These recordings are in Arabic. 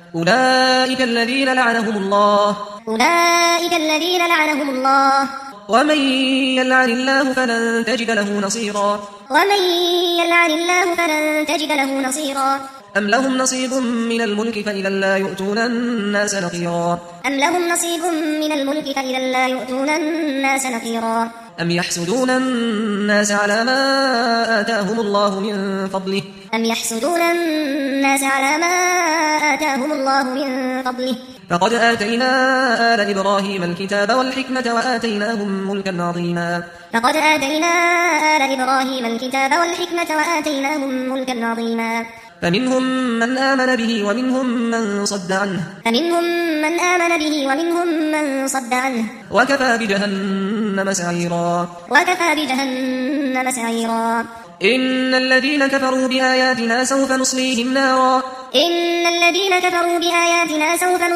أولئك الذين لعنهم الله أولئك الذين لعنهم الله ومن يلعن الله فلن تجد له نصيرا ومن يلعن الله فلن تجد له نصيرا أم لهم نصيب من الملك فإذا لا يؤتون الناس نقيرا أم لهم نصيب من الملك فإذا لا يؤتون الناس نقيرا أم يحسدون الناس على ما آتاهم الله من فضله أم يحسدون الناس على ما آتاهم الله من فضله فقد آتينا آل إبراهيم الكتاب والحكمة وآتيناهم ملكا عظيما فقد آتينا آل إبراهيم الكتاب والحكمة وآتيناهم ملكا عظيما فمنهم من آمن به ومنهم من صد عنه فمنهم من آمن به ومنهم من صد عنه وكفى بجهنم سعيرا وكفى بجهنم سعيرا إن الذين كفروا بآياتنا سوف نصليهم نارا إن الذين كفروا بآياتنا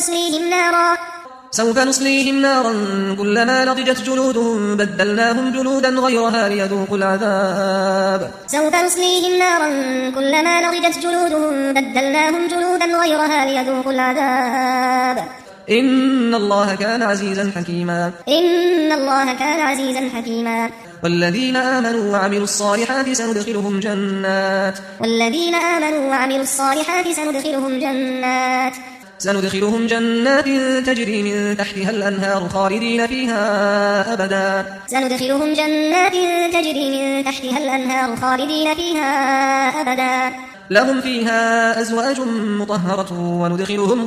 سوف نصليهم نارا كلما نضجت جلودهم بدلناهم جلودا غيرها ليذوقوا العذاب سوف نصليهم نارا كلما نضجت جلودهم بدلناهم جلودا غيرها ليذوقوا العذاب إن الله كان عزيزا حكيما إن الله كان عزيزا حكيما والذين آمنوا وعملوا الصالحات سندخلهم جنات تجري من تحتها الأنهار خالدين فيها أبدا لهم فيها أزواج مطهرة وندخلهم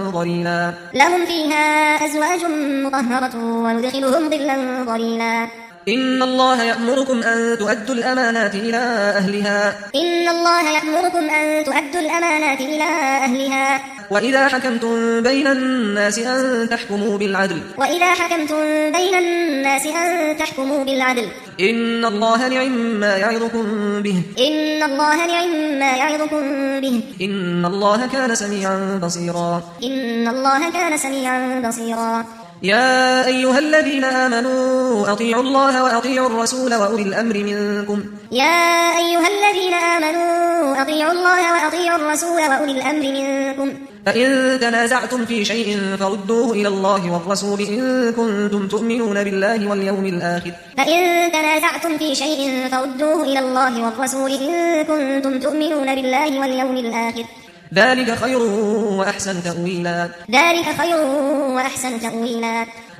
ظلا ظليلا إن الله يأمركم أن تؤدوا الأمانات إلى أهلها وإذا حكمتم بين الناس أن تحكموا بالعدل إن الله نعم ما يعظكم به إن الله كان سميعا بصيرا يا أيها الذين آمنوا أطيعوا الله وأطيعوا الرسول وأولي الأمر منكم فإن تنازعتم في شيء فردوه إلى الله والرسول إن كنتم تؤمنون بالله واليوم الآخر ذلك خير وأحسن تأويلا